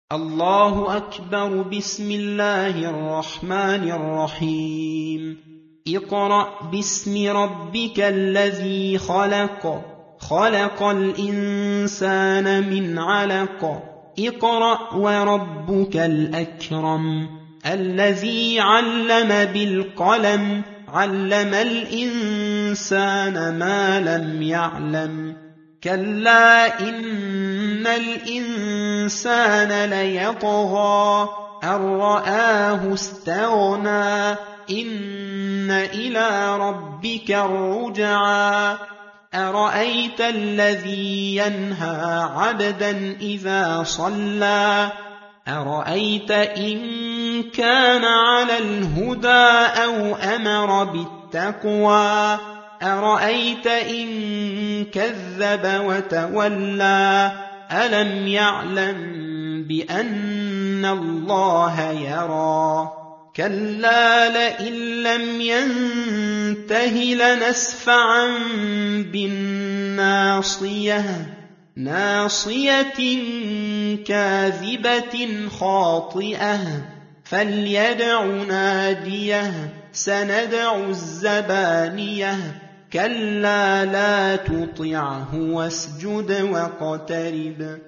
الله أكبر. بسم الله الرحمن الرحيم. اقرأ باسم ربك الذي خلق. خلق الإنسان من علق. اقرأ وربك الأكرم الذي علم بالقلم. علم الإنسان ما لم يعلم. كلا إن الإنسان ليطغى أن رآه استغنى. إن إلى ربك الرجعى. أرأيت الذي ينهى عبدا إذا صلى. أرأيت إن كان على الهدى أو أمر بالتقوى. أرأيت إن كذب وتولى. ألم يعلم بأن الله يرى. كلا لئن لم ينته لنسفعا بالناصية. ناصية كاذبة خاطئة. فليدع ناديه. سندع الزبانية. كلا لا تطعه واسجد واقترب.